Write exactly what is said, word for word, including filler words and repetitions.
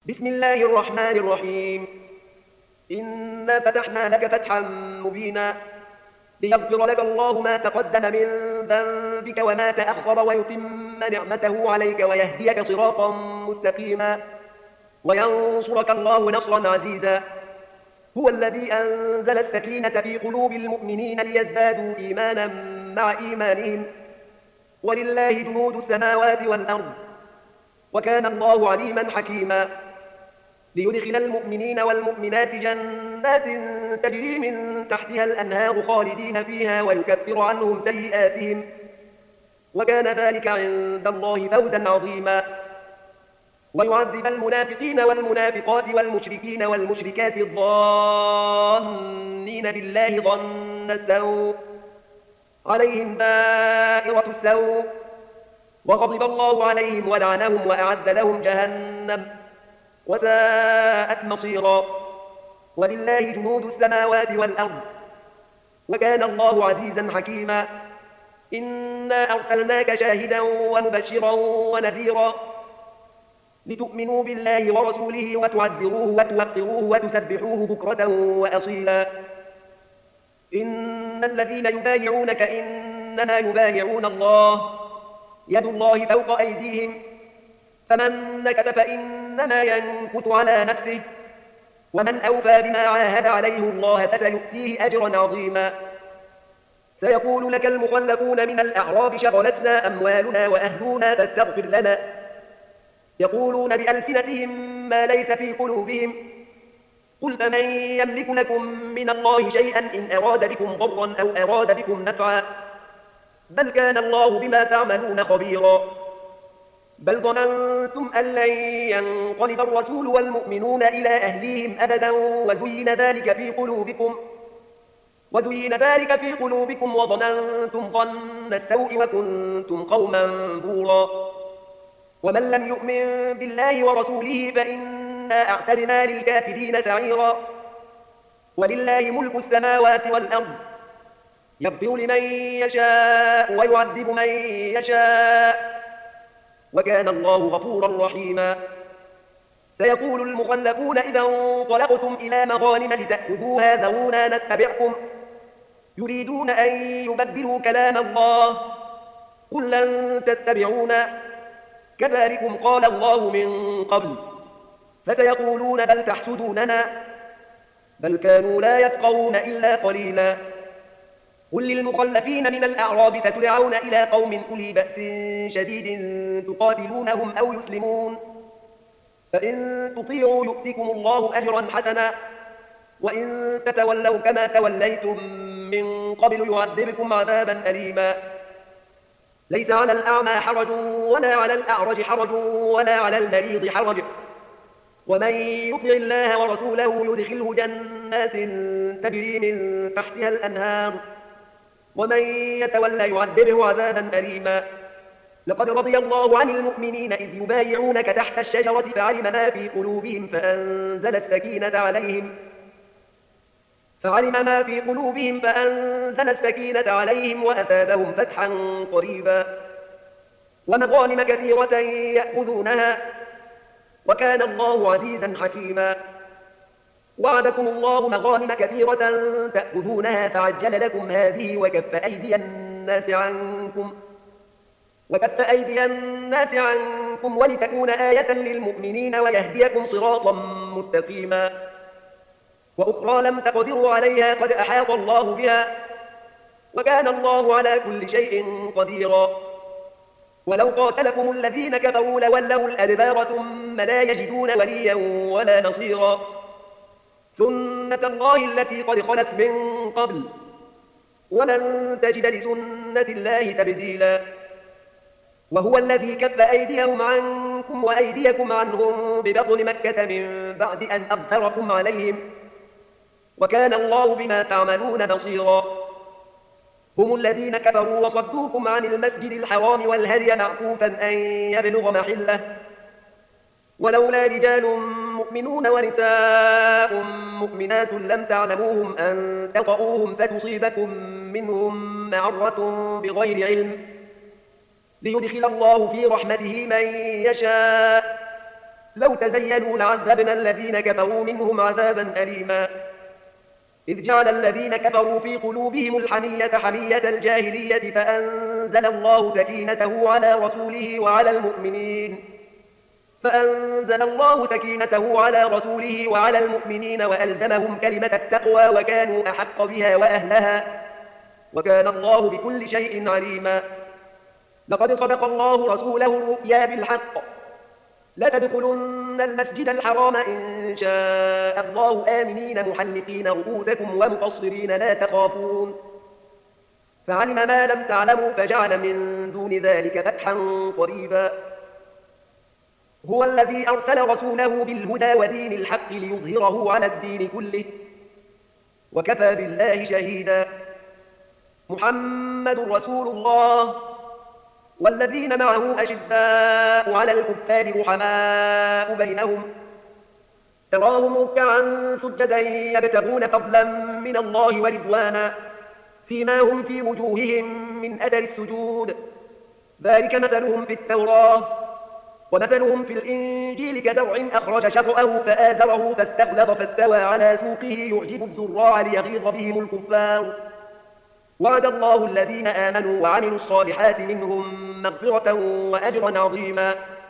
بسم الله الرحمن الرحيم. إنا فتحنا لك فتحا مبينا ليغفر لك الله ما تقدم من ذنبك وما تأخر ويتم نعمته عليك ويهديك صراطا مستقيما وينصرك الله نصرا عزيزا. هو الذي أنزل السكينة في قلوب المؤمنين ليزدادوا إيمانا مع إيمانهم ولله جنود السماوات والأرض وكان الله عليما حكيما. ليدخل المؤمنين والمؤمنات جنات تجري من تحتها الأنهار خالدين فيها ويكفر عنهم سيئاتهم وكان ذلك عند الله فوزا عظيما. ويعذب المنافقين والمنافقات والمشركين والمشركات الظانين بالله ظن السوء عليهم دائرة السوء وغضب الله عليهم ولعنهم وأعد لهم جهنم وساءت مصيرا. ولله جنود السماوات والأرض وكان الله عزيزا حكيما. إنا أرسلناك شاهدا ومبشرا ونذيرا لتؤمنوا بالله ورسوله وتعزروه وتوقروه وتسبحوه بكرة وأصيلا. إن الذين يبايعونك إنما يبايعون الله يد الله فوق أيديهم فمن نكث فإنما ينكث على نفسه ومن أوفى بما عاهد عليه الله فسيؤتيه أجرا عظيما. سيقول لك المخلفون من الأعراب شغلتنا أموالنا وأهلنا فاستغفر لنا يقولون بألسنتهم ما ليس في قلوبهم قل فمن يملك لكم من الله شيئا إن أراد بكم ضرا أو أراد بكم نفعا بل كان الله بما تعملون خبيرا. بل ظننتم أن لن ينقلب الرسول والمؤمنون إلى أهليهم أبدا وزين ذلك في قلوبكم وزين ذلك في قلوبكم وظننتم ظن السوء وكنتم قوما بورا. ومن لم يؤمن بالله ورسوله فإنا أعتدنا للكافرين سعيرا. ولله ملك السماوات والأرض يغفر لمن يشاء ويعذب من يشاء وكان الله غفورا رحيما. سيقول المخلفون إذا انطلقتم إلى مغانم لتأخذوها ذرونا نتبعكم يريدون أن يبدلوا كلام الله قل لن تتبعونا كذلكم قال الله من قبل فسيقولون بل تحسدوننا بل كانوا لا يفقهون إلا قليلا. قل للمخلفين من الأعراب ستدعون إلى قوم أولي بأس شديد تقاتلونهم أو يسلمون فإن تطيعوا يؤتكم الله أجرا حسنا وإن تتولوا كما توليتم من قبل يعذبكم عذابا أليما. ليس على الأعمى حرج ولا على الأعرج حرج ولا على المريض حرج ومن يطع الله ورسوله يدخله جنات تجري من تحتها الأنهار ومن يتولى يعذبه عذابا أليما. لقد رضي الله عن المؤمنين إذ يبايعونك تحت الشجرة فعلم ما في قلوبهم فأنزل السكينة عليهم فعلم ما في قلوبهم فأنزل السكينة عليهم وأثابهم فتحا قريبا ومغانم كثيرة يأخذونها وكان الله عزيزا حكيما. وعدكم الله مغانم كثيرة تأخذونها فعجل لكم هذه وكف أيدي الناس عنكم وكف أيدي الناس عنكم ولتكون آية للمؤمنين ويهديكم صراطا مستقيما. وأخرى لم تقدروا عليها قد أحاط الله بها وكان الله على كل شيء قديرا. ولو قاتلكم الذين كفروا لولوا الأدبار ثم لا يجدون وليا ولا نصيرا. سنة الله التي قد خلت من قبل ولن تجد لسنة الله تبديلا. وهو الذي كف أيديهم عنكم وأيديكم عنهم ببطن مكة من بعد أن أظفركم عليهم وكان الله بما تعملون بصيرا. هم الذين كفروا وصدوكم عن المسجد الحرام والهدي معكوفا أن يبلغ محله ولولا رجال مؤمنون ونساء مؤمنات لم تعلموهم أن تطؤوهم فتصيبكم منهم معرة بغير علم ليدخل الله في رحمته من يشاء لو تزينوا لعذبنا الذين كفروا منهم عذابا أليما إذ جعل الذين كفروا في قلوبهم الحمية حمية الجاهلية فأنزل الله سكينته على رسوله وعلى المؤمنين فأنزل الله سكينته على رسوله وعلى المؤمنين وألزمهم كلمة التقوى وكانوا أحق بها وأهلها وكان الله بكل شيء عليما لقد صدق الله رسوله الرؤيا بالحق لتدخلن المسجد الحرام إن شاء الله آمنين محلقين رؤوسكم ومقصرين لا تخافون فعلم ما لم تعلموا فجعل من دون ذلك فتحا قريبا هو الذي أرسل رسوله بالهدى ودين الحق ليظهره على الدين كله وكفى بالله شهيدا محمد رسول الله والذين معه أشداء على الكفار رحماء بينهم تراهم ركعا سجدا يبتغون فضلا من الله ورضوانا سيماهم في وجوههم من أثر السجود ذلك مثلهم في التوراة ومثلهم في الإنجيل كزرع أخرج شطأه فآزره فاستغلظ فاستوى على سوقه يعجب الزراع ليغيظ بهم الكفار وعد الله الذين آمنوا وعملوا الصالحات منهم مغفرة وأجرا عظيما